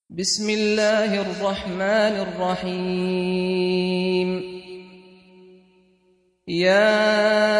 بسم الله الرحمن الرحيم. يا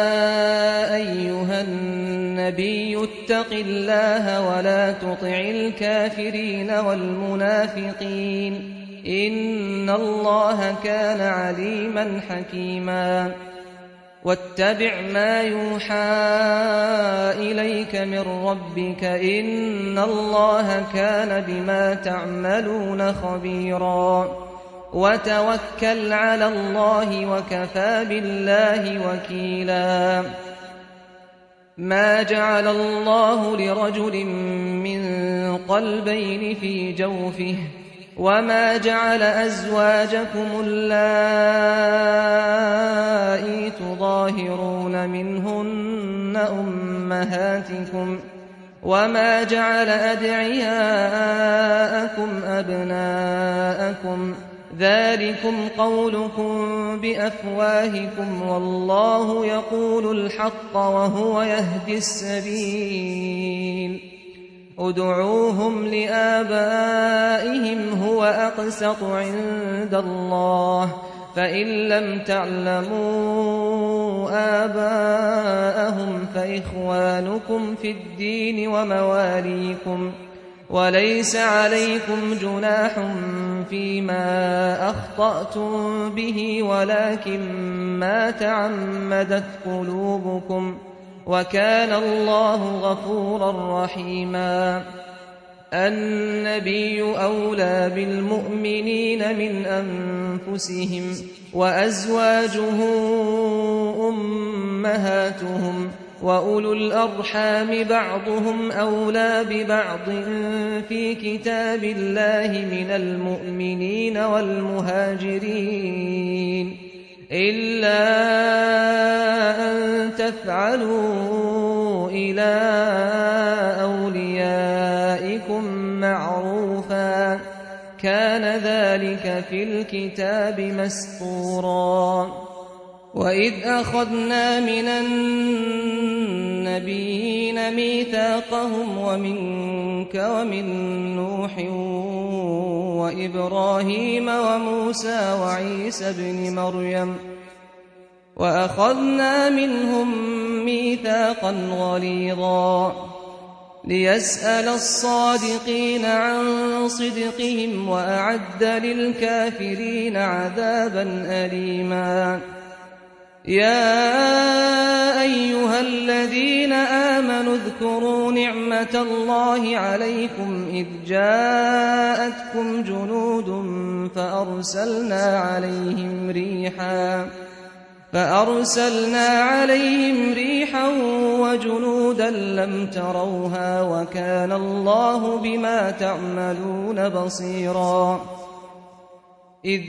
أيها النبي اتق الله ولا تطع الكافرين والمنافقين إن الله كان عليما حكيما. واتبع ما يوحى إليك من ربك إن الله كان بما تعملون خبيرا. وتوكل على الله وكفى بالله وكيلا. ما جعل الله لرجل من قلبين في جوفه وما جعل أزواجكم اللائي تظاهرون منهن أمهاتكم وما جعل أدعياءكم أبناءكم ذلكم قولكم بأفواهكم والله يقول الحق وهو يهدي السبيل. ادعوهم لآبائهم هو أقسط عند الله فإن لم تعلموا آباءهم فإخوانكم في الدين ومواليكم وليس عليكم جناح فيما أخطأتم به ولكن ما تعمدت قلوبكم وكان الله غفورا رحيما. النبي أولى بالمؤمنين من أنفسهم وأزواجه أمهاتهم وأولو الأرحام بعضهم أولى ببعض في كتاب الله من المؤمنين والمهاجرين إلا أن تفعلوا إلى أوليائكم معروفا كان ذلك في الكتاب مسطورا. وإذ أخذنا من النبيين ميثاقهم ومنك ومن نوح وإبراهيم وموسى وعيسى ابن مريم وأخذنا منهم ميثاقا غليظا ليسأل الصادقين عن صدقهم وأعد للكافرين عذابا أليما. يا أيها الذين آمنوا اذكروا نعمة الله عليكم إذ جاءتكم جنود فأرسلنا عليهم ريحا وجنودا لم تروها وكان الله بما تعملون بصيرا. إذ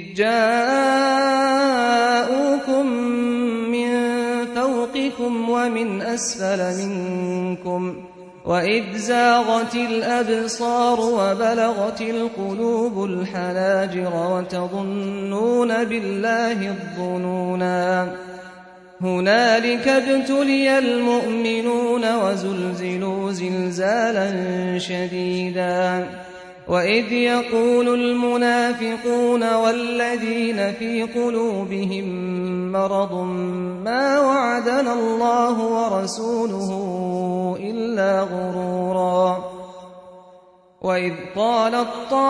جاءوكم من فوقكم ومن أسفل منكم وإذ زاغت الأبصار وبلغت القلوب الحناجر وتظنون بالله الظنونا. هنالك ابتلي المؤمنون وزلزلوا زلزالا شديدا. وإذ يقول المنافقون والذين في قلوبهم مرض ما وعدنا الله ورسوله إلا غرورا. وإذ قالت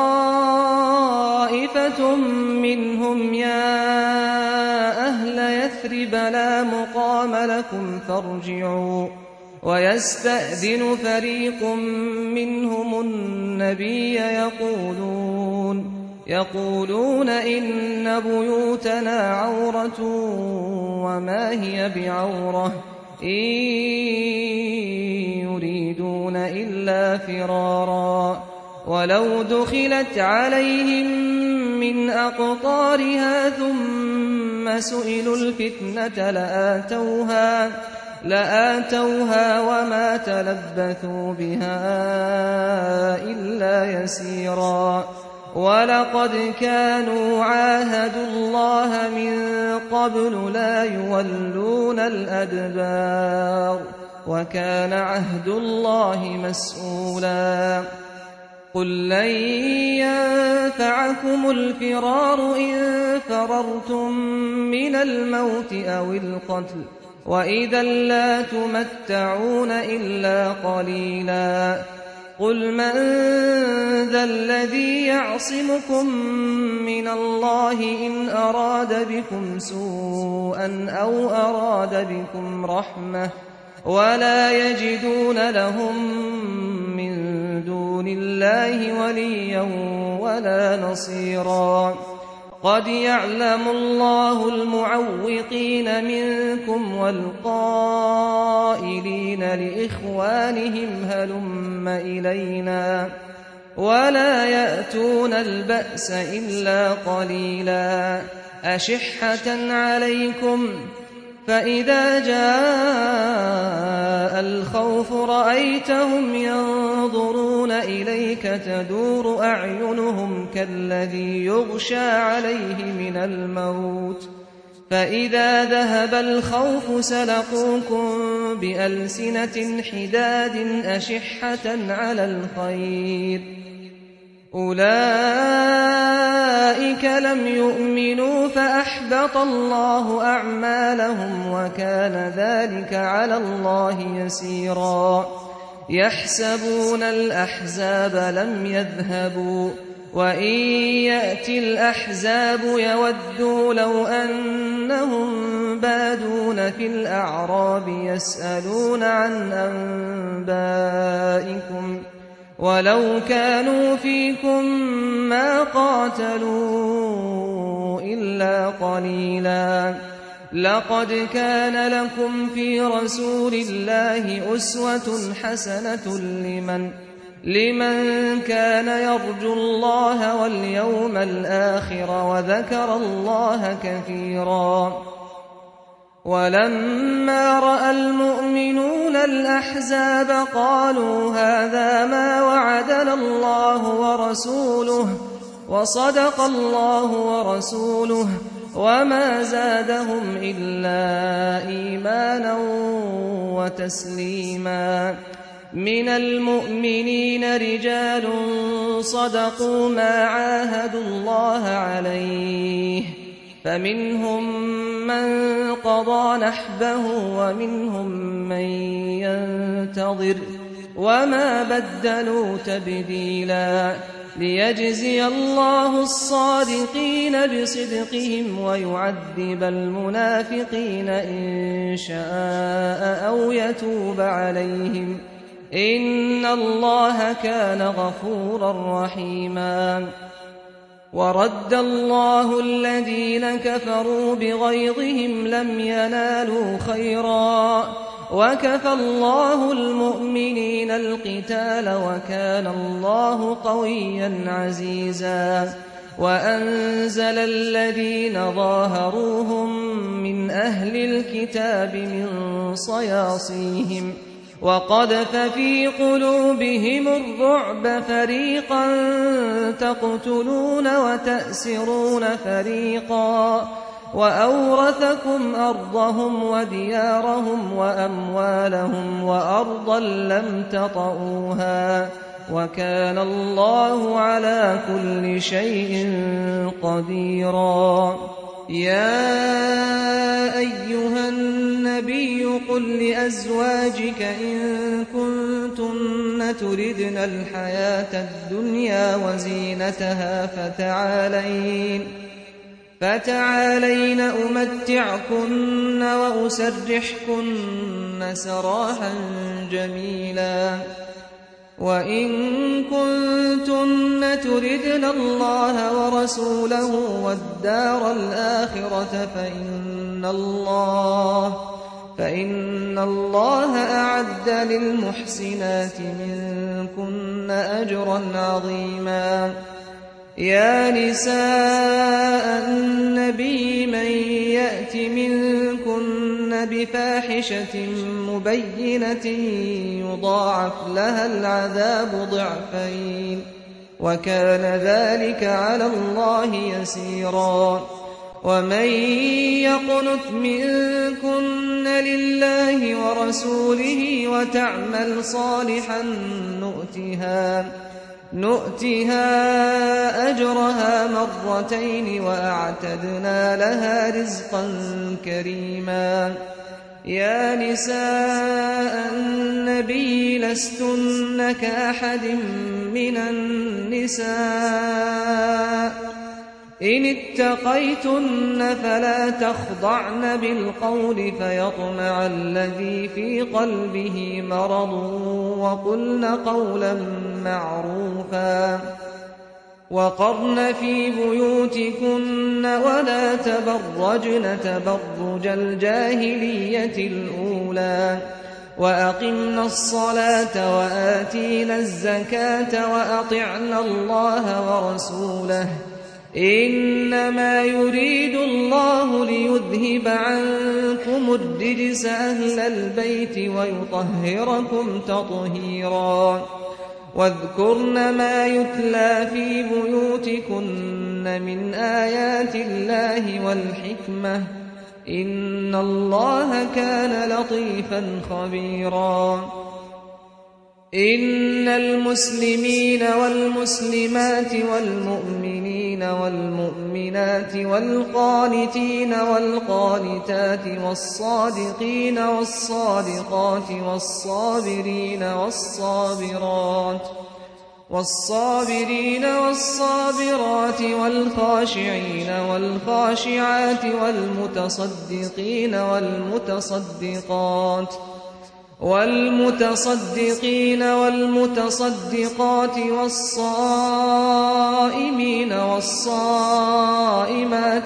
طائفة منهم يا أهل يثرب لا مقام لكم فارجعوا ويستأذن فريق منهم النبي يقولون إن بيوتنا عورة وما هي بعورة إن يريدون إلا فرارا. ولو دخلت عليهم من أقطارها ثم سئلوا الفتنة لآتوها وما تلبثوا بها إلا يسيرا. ولقد كانوا عاهدوا الله من قبل لا يولون الأدبار وكان عهد الله مسؤولا. قل لن ينفعكم الفرار إن فررتم من الموت أو القتل وإذا لا تمتعون إلا قليلا قل من ذا الذي يعصمكم من الله إن أراد بكم سوءا أو أراد بكم رحمة ولا يجدون لهم من دون الله وليا ولا نصيرا قد يعلم الله المعوقين منكم والقائلين لإخوانهم هلم إلينا ولا يأتون البأس إلا قليلا أشحة عليكم فإذا جاء الخوف رأيتهم ينظرون إليك تدور أعينهم كالذي يغشى عليه من الموت فإذا ذهب الخوف سلقوكم بألسنة حداد أشحة على الخير أولئك لم يؤمنوا فأحبط الله أعمالهم وكان ذلك على الله يسيرا يحسبون الأحزاب لم يذهبوا وإن يأتي الأحزاب يودوا لو أنهم بادون في الأعراب يسألون عن أنبائكم ولو كانوا فيكم ما قاتلوا إلا قليلا لقد كان لكم في رسول الله أسوة حسنة لمن كان يرجو الله واليوم الآخر وذكر الله كثيرا ولما رأى المؤمنون الأحزاب قالوا هذا ما وعدنا الله ورسوله وصدق الله ورسوله وما زادهم إلا إيمانا وتسليما من المؤمنين رجال صدقوا ما عاهدوا الله عليه فمنهم من قضى نحبه ومنهم من ينتظر وما بدلوا تبديلا ليجزي الله الصادقين بصدقهم ويعذب المنافقين إن شاء أو يتوب عليهم إن الله كان غفورا رحيما ورد الله الذين كفروا بغيظهم لم ينالوا خيرا وكفى الله المؤمنين القتال وكان الله قويا عزيزا وأنزل الذين ظاهروهم من أهل الكتاب من صياصيهم وقذف في قلوبهم الرعب فريقا تقتلون وتأسرون فريقا وأورثكم أرضهم وديارهم وأموالهم وأرضا لم تطئوها وكان الله على كل شيء قديرا يا أيها النبي قل لأزواجك إن كنتن تردن الحياة الدنيا وزينتها فتعالين أمتعكن وأسرحكن سراحا جميلا وإن كنتن تردن الله ورسوله والدار الآخرة فإن الله أعد للمحسنات منكن أجرا عظيما يا نساء النبي من يأت منكن بفاحشة مبينة يضاعف لها العذاب ضعفين وكان ذلك على الله يسيرا ومن يقنت منكن لله ورسوله وتعمل صالحا نؤتها أجرها مرتين وأعتدنا لها رزقا كريما. يا نساء النبي لستن كأحد من النساء إن اتقيتن فلا تخضعن بالقول فيطمع الذي في قلبه مرض وقلن قولا معروفا. وقرن في بيوتكن ولا تبرجن تبرج الجاهلية الأولى وأقمنا الصلاة وآتينا الزكاة وأطعنا الله ورسوله إنما يريد الله ليذهب عنكم الرجس أهل البيت ويطهركم تطهيرا. واذكرن ما يتلى في بيوتكن من آيات الله والحكمة إن الله كان لطيفا خبيرا. إن المسلمين والمسلمات والمؤمنين والمؤمنات والقانتين والقانتات والصادقين والصادقات والصابرين والصابرات والخاشعين والخاشعات والمتصدقين والمتصدقات والصائمين والصائمات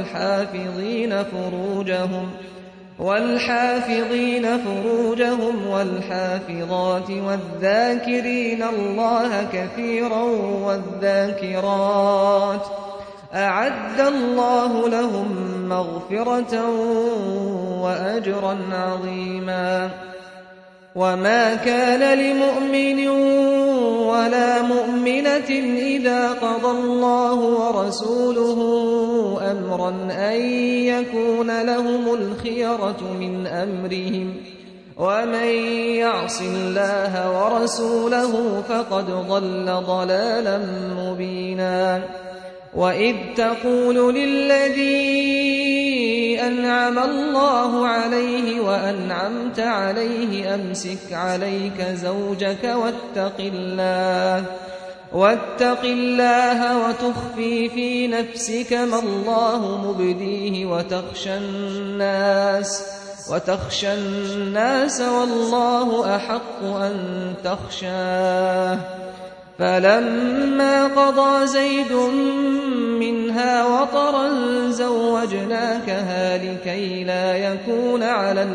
والحافظين فروجهم والحافظات والذاكرين الله كثيرا والذاكرات أعد الله لهم مغفرة وأجرا عظيما. وما كان لمؤمن ولا مؤمنة إذا قضى الله ورسوله أمرا أن يكون لهم الخيرة من أمرهم ومن يعص الله ورسوله فقد ضل ضلالا مبينا. وإذ تقول للذي أنعم الله عليه وأنعمت عليه أمسك عليك زوجك واتق الله وتخفي في نفسك ما الله مبديه وتخشى الناس والله أحق أن تخشاه. فلما قضى زيد منها وطرا زوجناكها لكي لا يكون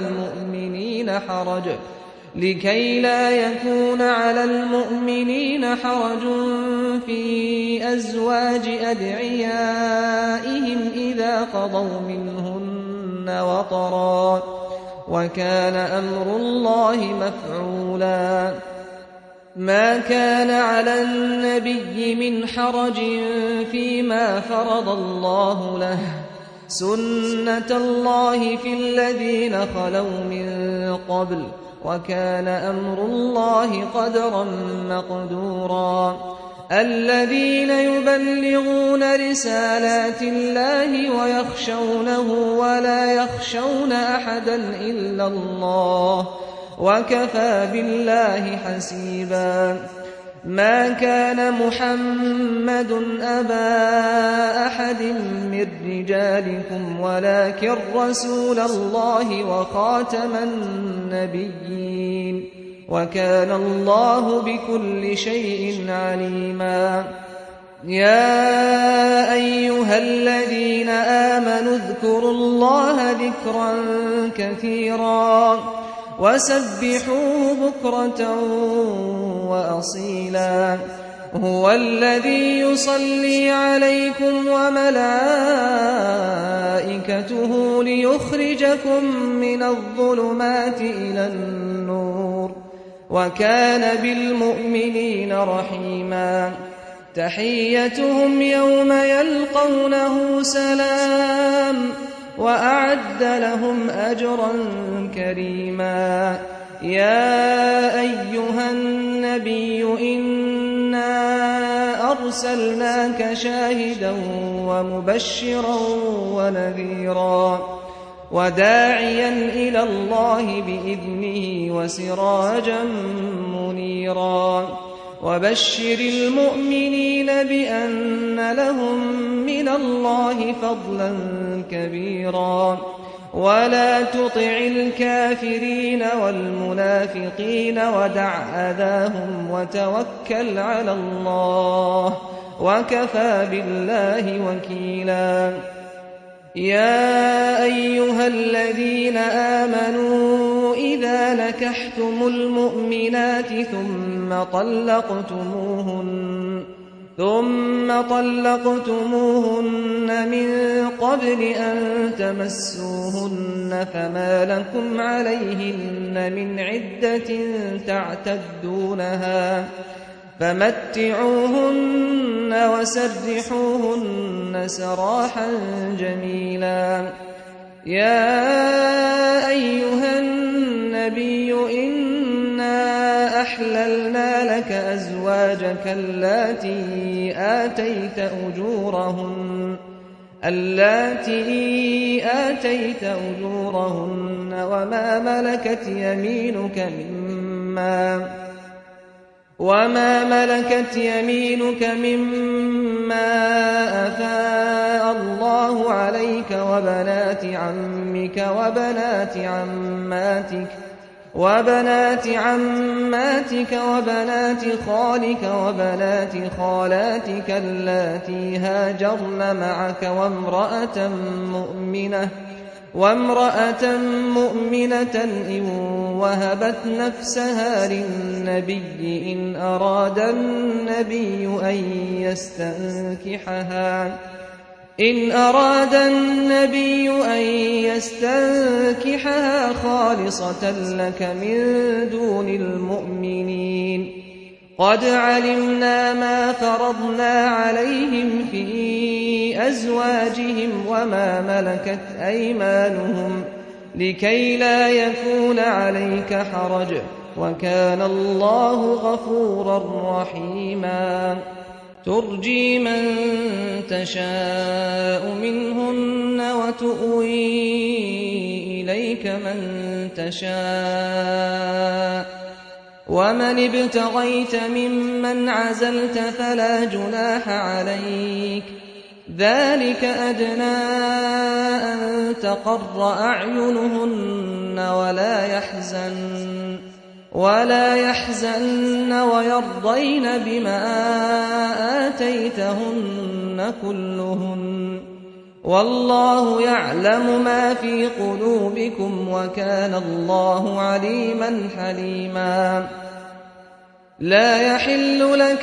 على المؤمنين حرج في أزواج أدعيائهم إذا قضوا منهن وطرا وكان أمر الله مفعولا. ما كان على النبي من حرج فيما فرض الله له سنة الله في الذين خلوا من قبل وكان أمر الله قدرا مقدورا. الذين يبلغون رسالات الله ويخشونه ولا يخشون أحدا إلا الله وكفى بالله حسيبا. ما كان محمد أبا أحد من رجالكم ولكن رسول الله وخاتم النبيين وكان الله بكل شيء عليما. يا أيها الذين آمنوا اذكروا الله ذكرا كثيرا وسبحوه بكرة وأصيلا. هو الذي يصلي عليكم وملائكته ليخرجكم من الظلمات إلى النور وكان بالمؤمنين رحيما. تحيتهم يوم يلقونه سلام وأعد لهم أجرا كريما. يا أيها النبي إنا إِنَّا أَرْسَلْنَاكَ شَاهِدًا وَمُبَشِّرًا وَنَذِيرًا وَدَاعِيًا إِلَى اللَّهِ بِإِذْنِهِ وَسِرَاجًا مُنِيرًا وَبَشِّرِ الْمُؤْمِنِينَ بِأَنَّ لَهُم مِّنَ اللَّهِ فَضْلًا كَبِيرًا وَلَا تُطِعِ الْكَافِرِينَ وَالْمُنَافِقِينَ وَدَعْ أَذَاهُمْ وَتَوَكَّلْ عَلَى اللَّهِ وَكَفَى بِاللَّهِ وَكِيلًا يَا أَيُّهَا الَّذِينَ آمَنُوا إِذَا نَكَحْتُمُ الْمُؤْمِنَاتِ ثُمَّ طَلَّقْتُمُوهُنَّ مِن قَبْلِ أَن تَمَسُّوهُنَّ فَمَا لَكُمْ عَلَيْهِنَّ مِنْ عِدَّةٍ تَعْتَدُّونَهَا فَمَتِّعُوهُنَّ وَسَرِّحُوهُنَّ سَرَاحًا جَمِيلًا يَا أَيُّهَا النَّبِيُّ إِنَّا أَحْلَلْنَا لَكَ أَزْوَاجَكَ اللَّاتِي آتَيْتَ أُجُورَهُنَّ وَمَا مَلَكَتْ يَمِينُكَ مِمَّا أَفَاءَ اللَّهُ عَلَيْكَ وَبَنَاتِ عَمِّكَ وَبَنَاتِ عَمَّاتِكَ وَبَنَاتِ خَالِكَ وَبَنَاتِ خَالَاتِكَ اللَّاتِي هَاجَرْنَ مَعَكَ وَامْرَأَةً مُّؤْمِنَةً إِن وَهَبَتْ نَفْسَهَا لِلنَّبِيِّ إِنْ أَرَادَ النَّبِيُّ أَن يَسْتَنكِحَهَا خَالِصَةً لَّكَ مِن دُونِ الْمُؤْمِنِينَ قَدْ عَلِمْنَا مَا فَرَضْنَا عَلَيْهِمْ فِي أَزْوَاجِهِمْ وَمَا مَلَكَتْ أَيْمَانُهُمْ لِكَيْ لَا يَكُونَ عَلَيْكَ حَرَجٌ ۗ وَكَانَ اللَّهُ غَفُورًا رَّحِيمًا تُرْجِي مَن تَشَاءُ مِنْهُنَّ وَتُؤْوِي إِلَيْكَ مَن تَشَاءُ وَمَنِ ابْتَغَيْتَ مِمَّنْ عَزَلْتَ فَلَا جُنَاحَ عَلَيْكَ ۚ ذَٰلِكَ أَدْنَىٰ أَن تَقَرَّ أَعْيُنُهُنَّ وَلَا يَحْزَنَّ وَيَرْضَيْنَ بِمَا آتَيْتَهُنَّ كُلُّهُنَّ ۚ وَاللَّهُ يَعْلَمُ مَا فِي قُلُوبِكُمْ ۚ وَكَانَ اللَّهُ عَلِيمًا حَلِيمًا لَا يَحِلُّ لَكَ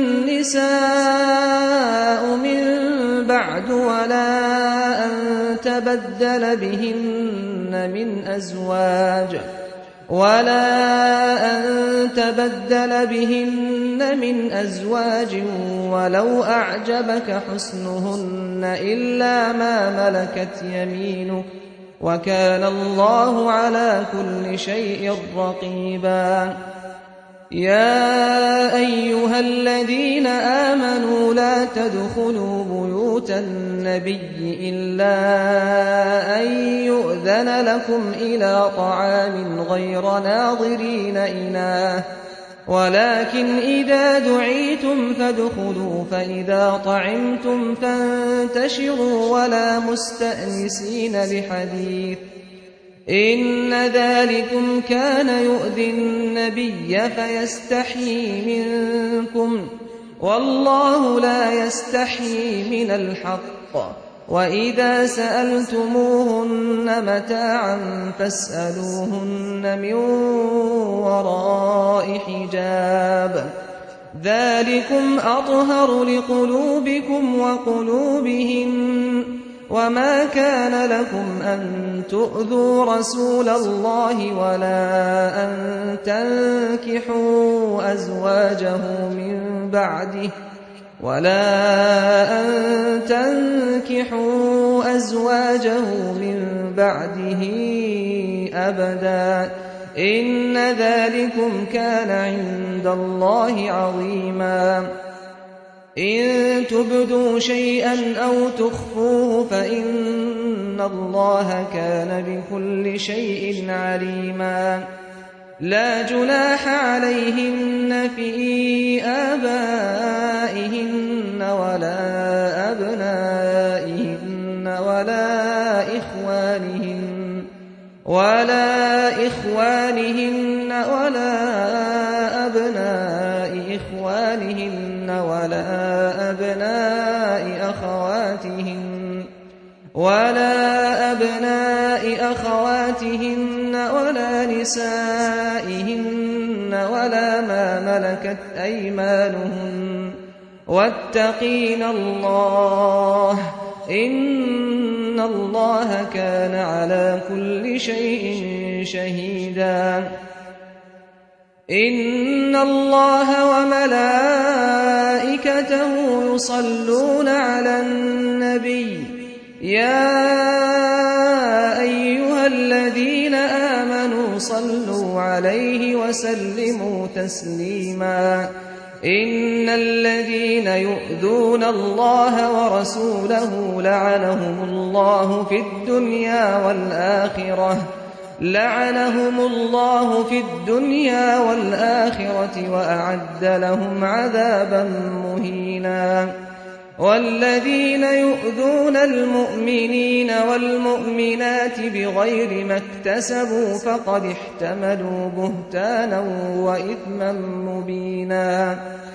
النِّسَاءُ مِن بَعْدُ وَلَا أَن تَبَدَّلَ بِهِنَّ مِنْ أَزْوَاجٍ وَلَوْ أَعْجَبَكَ حُسْنُهُنَّ إِلَّا مَا مَلَكَتْ يَمِينُكَ ۗ وَكَانَ اللَّهُ عَلَىٰ كُلِّ شَيْءٍ رَّقِيبًا يَا أَيُّهَا الَّذِينَ آمَنُوا لَا تَدْخُلُوا بُيُوتَ النَّبِيِّ إِلَّا أَن يُؤْذَنَ لَكُمْ إِلَىٰ طَعَامٍ غَيْرَ نَاظِرِينَ إِنَاهَ وَلَٰكِنْ إِذَا دُعِيتُمْ فَادْخُلُوا فَإِذَا طَعِمْتُمْ فَانتَشِرُوا وَلَا مُسْتَأْنِسِينَ لِحَدِيثٍ ۚ إِنَّ ذَٰلِكُمْ كَانَ يُؤْذِي النَّبِيَّ فَيَسْتَحْيِي مِنكُمْ ۖ وَاللَّهُ لَا يَسْتَحْيِي مِنَ الْحَقِّ ۚ وَإِذَا سَأَلْتُمُوهُنَّ مَتَاعًا فَاسْأَلُوهُنَّ مِن وَرَاءِ حِجَابٍ ۚ ذَٰلِكُمْ أَطْهَرُ لِقُلُوبِكُمْ وَقُلُوبِهِنَّ ۚ وَمَا كَانَ لَكُمْ أَن تُؤْذُوا رَسُولَ اللَّهِ وَلَا أَن تَنكِحُوا أَزْوَاجَهُ مِن بَعْدِهِ أَبَدًا ۚ إن ذلكم كان عند الله عظيما إن تبدوا شيئا أو تخفوه فإن الله كان بكل شيء عليما لا جناح عليهن في آبائهن ولا أبنائهن ولا إخوانهن ولا أبناء إخوانهن ولا أبناء أخواتهن ولا نسائهن ولا ما ملكت أيمانهن واتقين الله إن الله كان على كل شيء شهيدا إن الله وملائكته يصلون على النبي يا أيها الذين آمنوا صلوا عليه وسلموا تسليما إن الذين يؤذون الله ورسوله لعنهم الله في الدنيا والآخرة وأعد لهم عذابا مهينا والذين يؤذون المؤمنين والمؤمنات بغير ما اكتسبوا فقد احتملوا بهتانا وإثما مبينا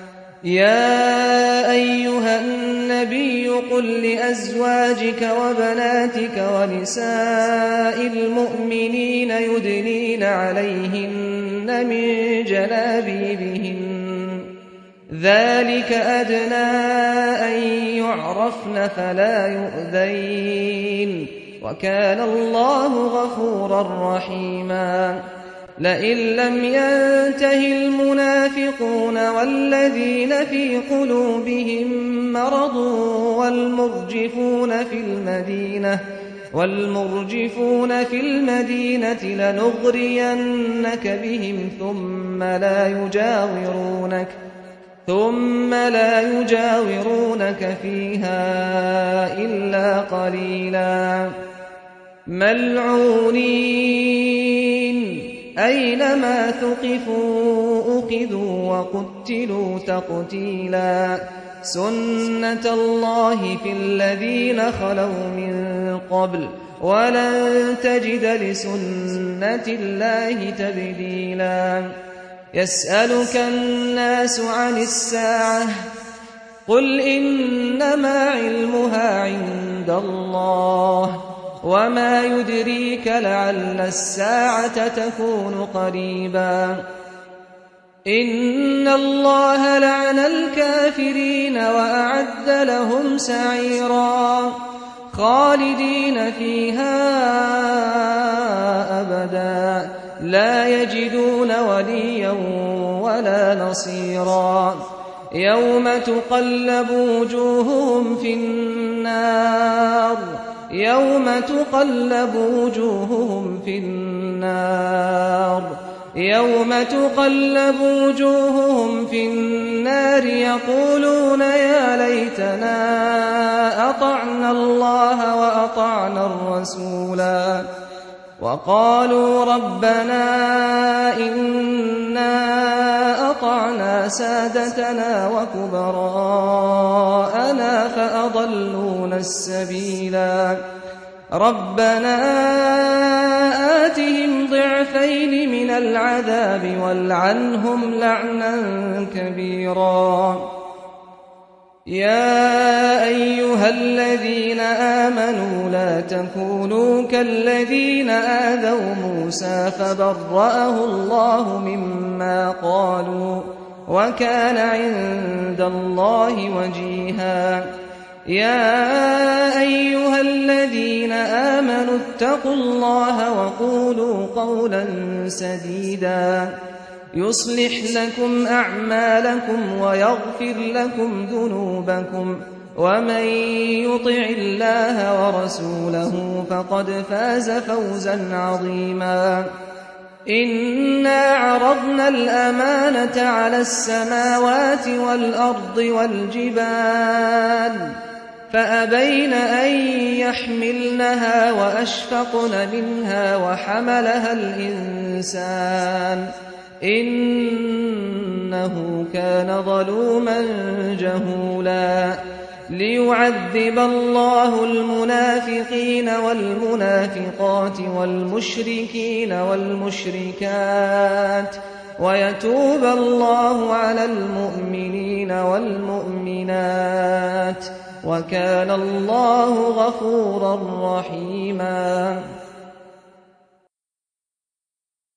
يا أيها النبي قل لأزواجك وبناتك ونساء المؤمنين يدنين عليهن من جلابيبهن ذلك أدنى أن يعرفن فلا يؤذين وكان الله غفورا رحيما لئن لم ينته المنافقون والذين في قلوبهم مرض والمرجفون في المدينة لنغرينك بهم ثم لا يجاورونك فيها إلا قليلا ملعونين أينما ثقفوا أخذوا وقتلوا تقتيلا سنة الله في الذين خلوا من قبل ولن تجد لسنة الله تبديلا يسألك الناس عن الساعة قل إنما علمها عند الله وما يدريك لعل الساعة تكون قريبا إن الله لعن الكافرين وأعد لهم سعيرا خالدين فيها أبدا لا يجدون وليا ولا نصيرا يوم تقلب وجوههم في النار يقولون يا ليتنا أطعنا الله وأطعنا الرسولا وقالوا ربنا إنا أطعنا سادتنا وكبراءنا فأضلونا السبيلا ربنا آتهم ضعفين من العذاب والعنهم لعنا كبيرا يا أيها الذين آمنوا لا تكونوا كالذين آذوا موسى فبرأه الله مما قالوا وكان عند الله وجيها يا أيها الذين آمنوا اتقوا الله وقولوا قولا سديدا يصلح لكم أعمالكم ويغفر لكم ذنوبكم ومن يطع الله ورسوله فقد فاز فوزا عظيما إِنَّا عَرَضْنَا الْأَمَانَةَ عَلَى السَّمَاوَاتِ وَالْأَرْضِ وَالْجِبَالِ فَأَبَيْنَ أَن يَحْمِلْنَهَا وَأَشْفَقْنَ مِنْهَا وَحَمَلَهَا الْإِنسَانُ إِنَّهُ كَانَ ظَلُومًا جَهُولًا لِيُعَذِّبَ اللَّهُ الْمُنَافِقِينَ وَالْمُنَافِقَاتِ وَالْمُشْرِكِينَ وَالْمُشْرِكَاتِ وَيَتُوبَ اللَّهُ عَلَى الْمُؤْمِنِينَ وَالْمُؤْمِنَاتِ وَكَانَ اللَّهُ غَفُورًا رَّحِيمًا